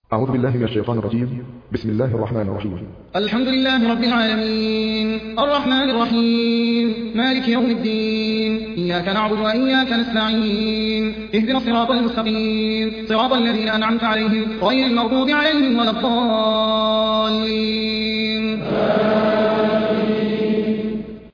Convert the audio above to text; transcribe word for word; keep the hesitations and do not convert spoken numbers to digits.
أعوذ بالله من الشيطان الرجيم. بسم الله الرحمن الرحيم. الحمد لله رب العالمين الرحمن الرحيم مالك يوم الدين إياك نعبد وإياك نستعين اهدنا الصراط المستقيم صراط الذين أنعمت عليهم غير المغضوب عليهم ولا الضالين.